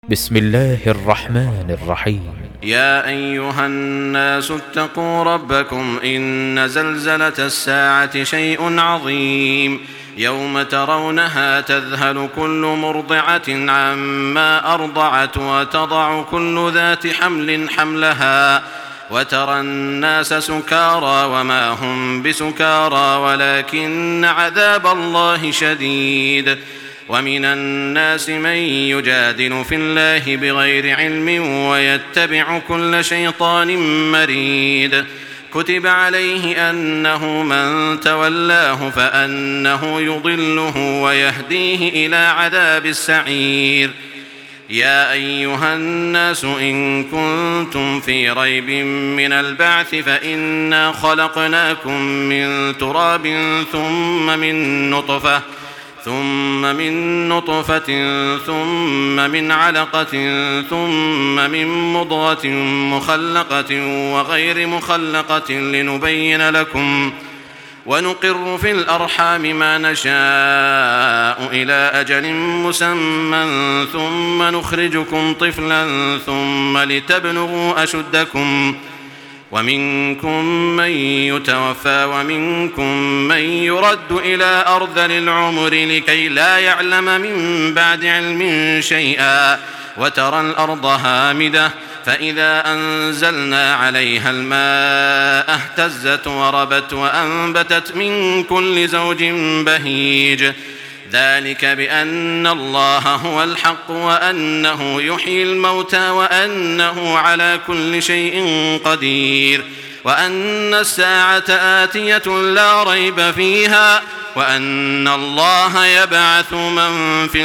بسم الله الرحمن الرحيم. يا أيها الناس اتقوا ربكم إن زلزلة الساعة شيء عظيم يوم ترونها تذهل كل مرضعة عما أرضعت وتضع كل ذات حمل حملها وترى الناس سكارى وما هم بسكارى ولكن عذاب الله شديد. ومن الناس من يجادل في الله بغير علم ويتبع كل شيطان مريد. كتب عليه أنه من تولاه فأنه يضله ويهديه إلى عذاب السعير. يا أيها الناس إن كنتم في ريب من البعث فإنا خلقناكم من تراب ثم من نطفة ثم من علقة ثم من مضغة مخلقة وغير مخلقة لنبين لكم ونقر في الأرحام ما نشاء إلى أجل مسمى ثم نخرجكم طفلا ثم لتبلغوا أشدكم ومنكم من يتوفى ومنكم من يرد إلى أرذل العمر لكي لا يعلم من بعد علم شيئا. وترى الأرض هامدة فإذا أنزلنا عليها الماء اهتزت وربت وأنبتت من كل زوج بهيج. ذلك بأن الله هو الحق وأنه يحيي الموتى وأنه على كل شيء قدير وأن الساعة آتية لا ريب فيها وأن الله يبعث من في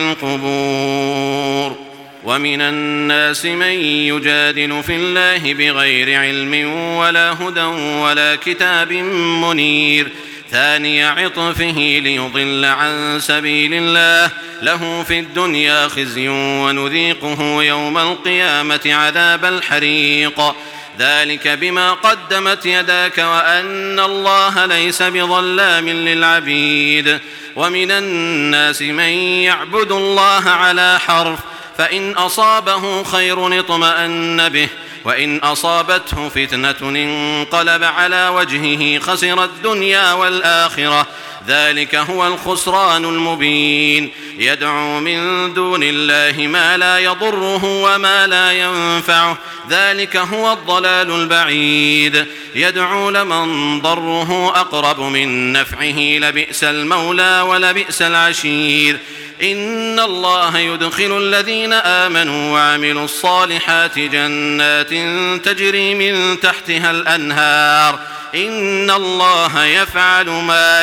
القبور. ومن الناس من يجادل في الله بغير علم ولا هدى ولا كتاب منير. ثاني عطفه ليضل عن سبيل الله له في الدنيا خزي ونذيقه يوم القيامة عذاب الحريق. ذلك بما قدمت يداك وأن الله ليس بظلام للعبيد. ومن الناس من يعبد الله على حرف فإن أصابه خير اطمأن به وإن أصابته فتنة انقلب على وجهه خسر الدنيا والآخرة. ذلك هو الخسران المبين. يدعو من دون الله ما لا يضره وما لا ينفعه ذلك هو الضلال البعيد. يدعو لمن ضره أقرب من نفعه لبئس المولى ولبئس العشير. إن الله يدخل الذين آمنوا وعملوا الصالحات جنات تجري من تحتها الأنهار إن الله يفعل ما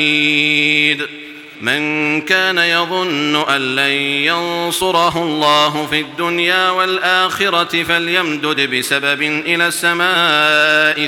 يريد. من كان يظن أن لن ينصره الله في الدنيا والآخرة فليمدد بسبب إلى السماء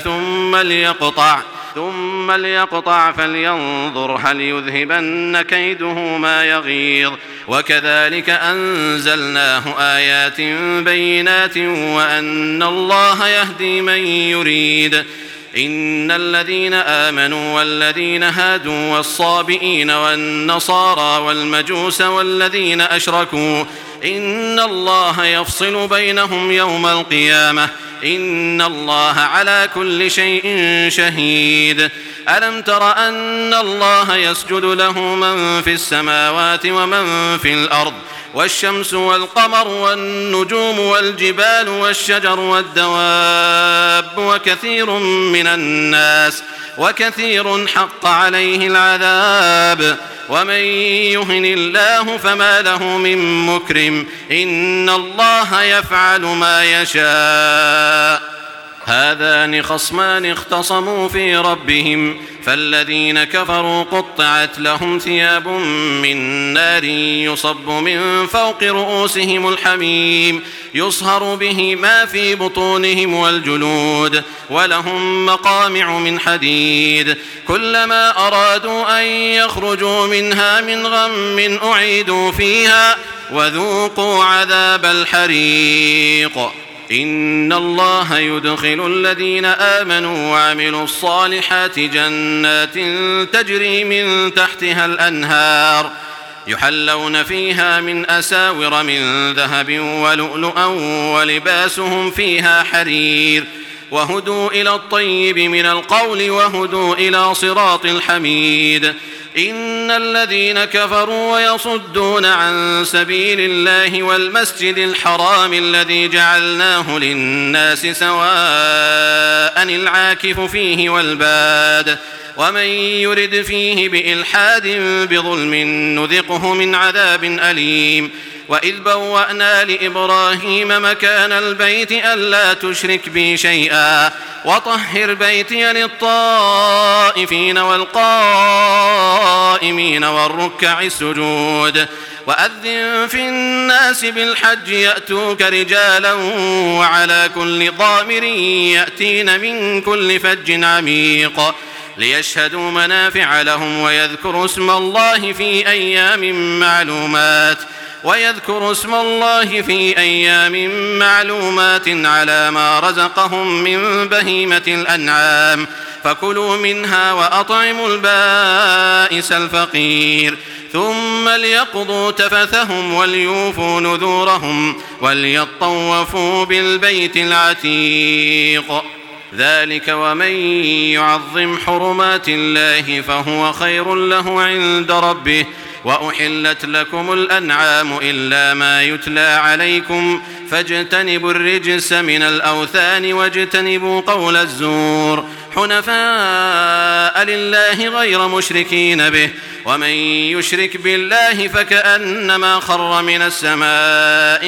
ثم ليقطع فلينظر هل يذهبن كيده ما يغيظ. وكذلك أنزلناه آيات بينات وأن الله يهدي من يريد. إن الذين آمنوا والذين هادوا والصابئين والنصارى والمجوس والذين أشركوا إن الله يفصل بينهم يوم القيامة إن الله على كل شيء شهيد. ألم تر أن الله يسجد له من في السماوات ومن في الأرض والشمس والقمر والنجوم والجبال والشجر والدواب وكثير حق عليه العذاب. ومن يهن الله فما له من مكرم إن الله يفعل ما يشاء. هذان خصمان اختصموا في ربهم فالذين كفروا قطعت لهم ثياب من نار يصب من فوق رؤوسهم الحميم يصهر به ما في بطونهم والجلود ولهم مقامع من حديد كلما أرادوا أن يخرجوا منها من غم أعيدوا فيها وذوقوا عذاب الحريق. إن الله يدخل الذين آمنوا وعملوا الصالحات جنات تجري من تحتها الأنهار يحلون فيها من أساور من ذهب ولؤلؤا ولباسهم فيها حرير وهدوا إلى الطيب من القول وهدوا إلى صراط الحميد. إن الذين كفروا ويصدون عن سبيل الله والمسجد الحرام الذي جعلناه للناس سواء العاكف فيه والباد ومن يرد فيه بإلحاد بظلم نذقه من عذاب أليم. وإذ بوأنا لإبراهيم مكان البيت ألا تشرك بي شيئا وطهر بيتي للطائفين والقائمين والركع السجود وأذن في الناس بالحج يأتوك رجالا وعلى كل ضامر يأتين من كل فج عميق ليشهدوا منافع لهم ويذكروا اسم الله في أيام معلومات على ما رزقهم من بهيمة الأنعام فكلوا منها وأطعموا البائس الفقير ثم ليقضوا تفثهم وليوفوا نذورهم وليطوفوا بالبيت العتيق. ذلك ومن يعظم حرمات الله فهو خير له عند ربه. وأحلت لكم الأنعام إلا ما يتلى عليكم فاجتنبوا الرجس من الأوثان واجتنبوا قول الزور حنفاء لله غير مشركين به ومن يشرك بالله فكأنما خر من السماء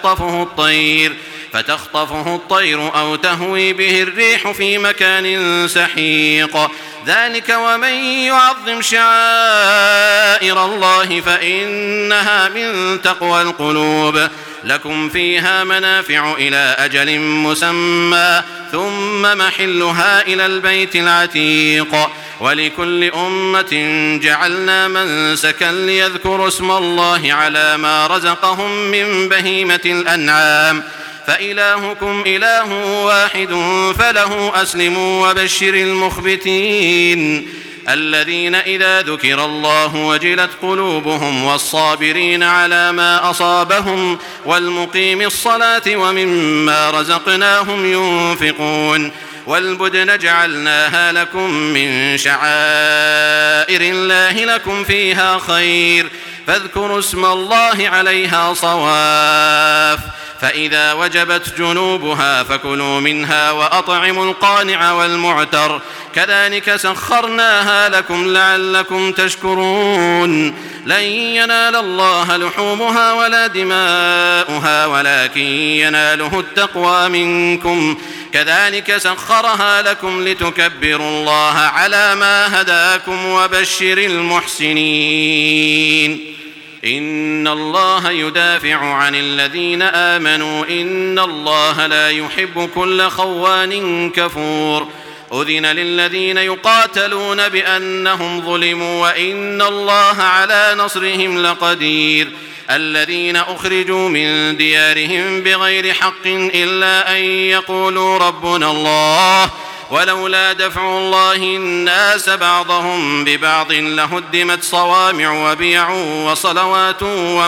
فتخطفه الطير أو تهوي به الريح في مكان سحيق. ذلك ومن يعظم شعائر الله فإنها من تقوى القلوب. لكم فيها منافع إلى أجل مسمى ثم محلها إلى البيت العتيق. ولكل أمة جعلنا منسكا ليذكروا اسم الله على ما رزقهم من بهيمة الأنعام فإلهكم إله واحد فله أسلموا وبشر المخبتين الذين إذا ذكر الله وجلت قلوبهم والصابرين على ما أصابهم والمقيم الصلاة ومما رزقناهم ينفقون. والبدن جعلناها لكم من شعائر الله لكم فيها خير فاذكروا اسم الله عليها صواف فإذا وجبت جنوبها فكلوا منها وأطعموا القانع والمعتر كذلك سخرناها لكم لعلكم تشكرون. لن ينال الله لحومها ولا دماؤها ولكن يناله التقوى منكم كذلك سخرها لكم لتكبروا الله على ما هداكم وبشر المحسنين. إن الله يدافع عن الذين آمنوا إن الله لا يحب كل خوان كفور. أذن للذين يقاتلون بأنهم ظلموا وإن الله على نصرهم لقدير. الذين أخرجوا من ديارهم بغير حق إلا أن يقولوا ربنا الله ولولا دفع الله الناس بعضهم ببعض لهدمت صوامع وبيع وصلوات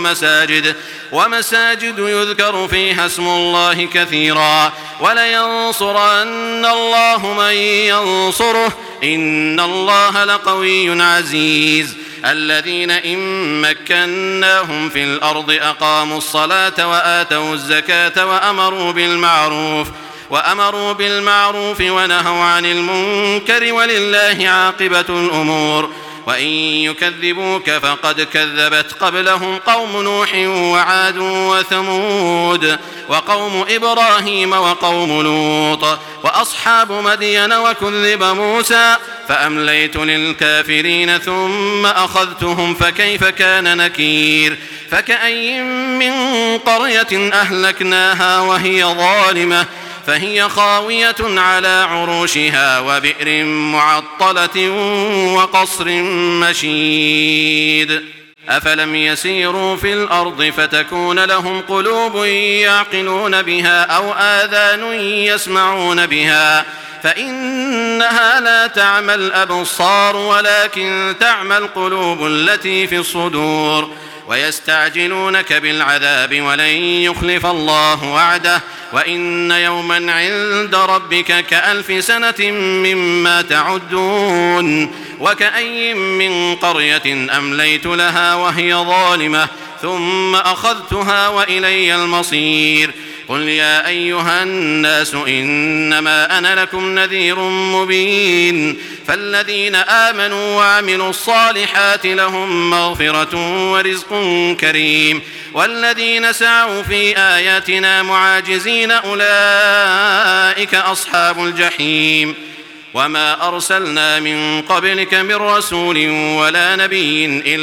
ومساجد يذكر فيها اسم الله كثيرا ولينصرن الله من ينصره إن الله لقوي عزيز. الذين إن مكناهم في الأرض أقاموا الصلاة وآتوا الزكاة وأمروا بالمعروف ونهوا عن المنكر ولله عاقبة الأمور. وإن يكذبوك فقد كذبت قبلهم قوم نوح وعاد وثمود وقوم إبراهيم وقوم لوط وأصحاب مدين وكذب موسى فأمليت للكافرين ثم أخذتهم فكيف كان نكير. فكأي من قرية أهلكناها وهي ظالمة فهي خاوية على عروشها وبئر معطلة وقصر مشيد. أفلم يسيروا في الأرض فتكون لهم قلوب يعقلون بها أو آذان يسمعون بها فإنها لا تعمى الأبصار ولكن تعمى القلوب التي في الصدور. ويستعجلونك بالعذاب ولن يخلف الله وعده وإن يوما عند ربك كألف سنة مما تعدون. وكأي من قرية أمليت لها وهي ظالمة ثم أخذتها وإلي المصير. قل يا أيها الناس إنما أنا لكم نذير مبين. فالذين آمنوا وعملوا الصالحات لهم مغفرة ورزق كريم والذين سعوا في آياتنا معاجزين أولئك أصحاب الجحيم. وما أرسلنا من قبلك من رسول ولا نبي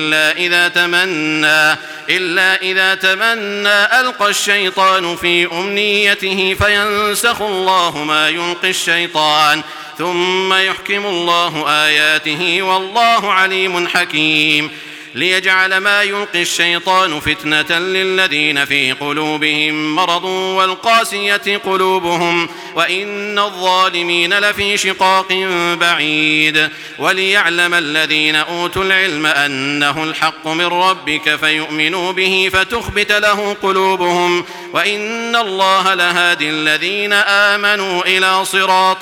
إلا إذا تمنى ألقى الشيطان في أمنيته فينسخ الله ما يلقي الشيطان ثم يحكم الله آياته والله عليم حكيم. ليجعل ما يلقي الشيطان فتنة للذين في قلوبهم مرض والقاسية قلوبهم وإن الظالمين لفي شقاق بعيد. وليعلم الذين أوتوا العلم أنه الحق من ربك فيؤمنوا به فتخبت له قلوبهم وإن الله لهادي الذين آمنوا إلى صراط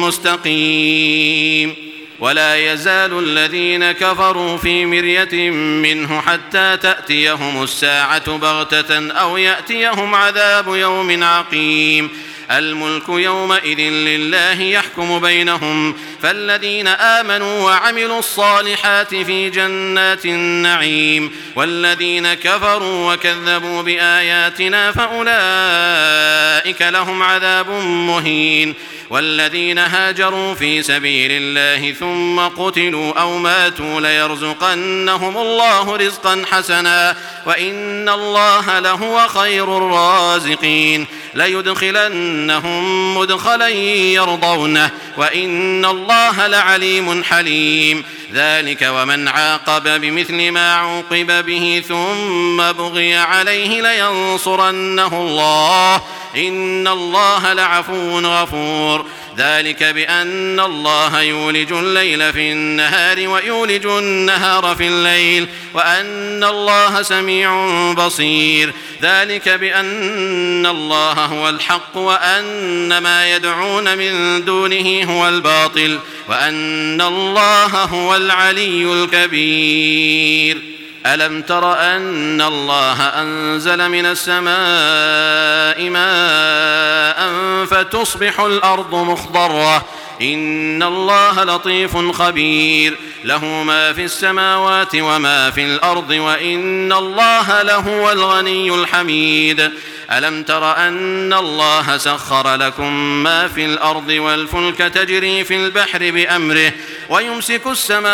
مستقيم. ولا يزال الذين كفروا في مرية منه حتى تأتيهم الساعة بغتة أو يأتيهم عذاب يوم عقيم. الملك يومئذ لله يحكم بينهم فالذين آمنوا وعملوا الصالحات في جنات النعيم والذين كفروا وكذبوا بآياتنا فأولئك لهم عذاب مهين. والذين هاجروا في سبيل الله ثم قتلوا أو ماتوا ليرزقنهم الله رزقا حسنا وإن الله لهو خير الرازقين. ليدخلنهم مدخلا يرضونه وإن الله لعليم حليم. ذلك ومن عاقب بمثل ما عوقب به ثم بغي عليه لينصرنه الله إن الله لعفو غفور. ذلك بأن الله يولج الليل في النهار ويولج النهار في الليل وأن الله سميع بصير. ذلك بأن الله هو الحق وأن ما يدعون من دونه هو الباطل وأن الله هو العلي الكبير. ألم تر أن الله أنزل من السماء ماء فتصبح الأرض مخضرة إن الله لطيف خبير. له ما في السماوات وما في الأرض وإن الله لهو الغني الحميد. ألم تر أن الله سخر لكم ما في الأرض والفلك تجري في البحر بأمره ويمسك السماء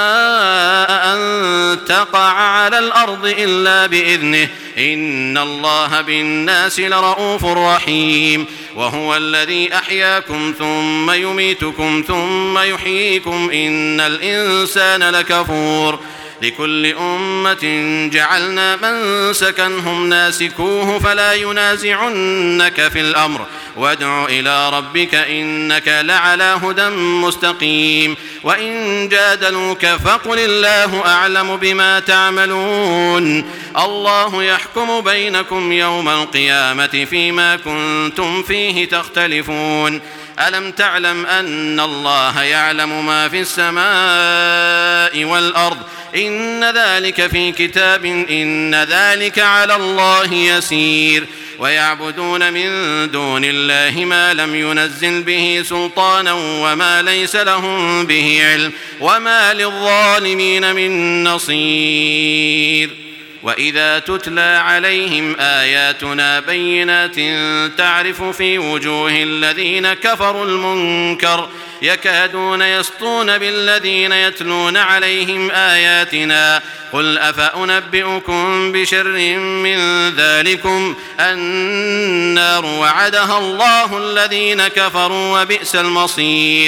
أن تقع على الأرض إلا بإذنه إن الله بالناس لرؤوف رحيم. وهو الذي أحياكم ثم يميتكم ثم يحييكم إن الإنسان لكفور. لكل أمة جعلنا منسكا هم ناسكوه فلا ينازعنك في الأمر وادع إلى ربك إنك لعلى هدى مستقيم. وإن جادلوك فقل الله أعلم بما تعملون. الله يحكم بينكم يوم القيامة فيما كنتم فيه تختلفون. ألم تعلم أن الله يعلم ما في السماء والأرض إن ذلك في كتاب إن ذلك على الله يسير. ويعبدون من دون الله ما لم ينزل به سلطانا وما ليس لهم به علم وما للظالمين من نصير. وإذا تتلى عليهم آياتنا بينات تعرف في وجوه الذين كفروا المنكر يكادون يسطون بالذين يتلون عليهم آياتنا قل أفأنبئكم بشر من ذلكم النار وعدها الله الذين كفروا وبئس المصير.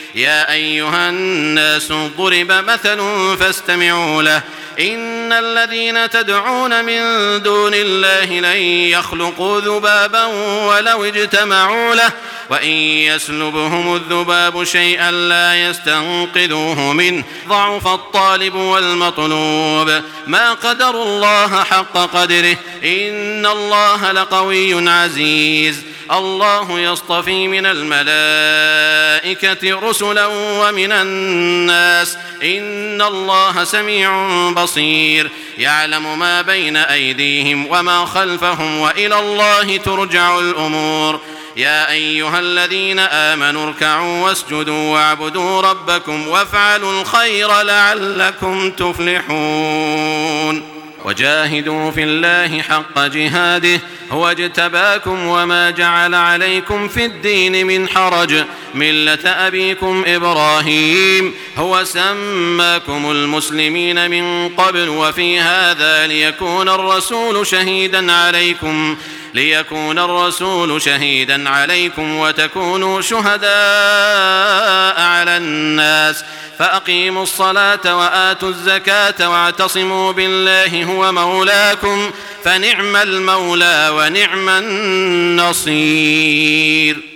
يا أيها الناس ضرب مثل فاستمعوا له إن الذين تدعون من دون الله لن يخلقوا ذبابا ولو اجتمعوا له وإن يسلبهم الذباب شيئا لا يستنقذوه منه ضعف الطالب والمطلوب ما قدروا الله حق قدره إن الله لقوي عزيز الله يصطفي من الملائكة رسلا ومن الناس إن الله سميع بصير يعلم ما بين أيديهم وما خلفهم وإلى الله ترجع الأمور يا أيها الذين آمنوا اركعوا واسجدوا واعبدوا ربكم وافعلوا الخير لعلكم تفلحون وجاهدوا في الله حق جهاده هو اجتباكم وما جعل عليكم في الدين من حرج ملة أبيكم إبراهيم هو سماكم المسلمين من قبل وفي هذا ليكون الرسول شهيدا عليكم وتكونوا شهداء على الناس فأقيموا الصلاة وآتوا الزكاة واعتصموا بالله هو مولاكم فنعم المولى ونعم النصير.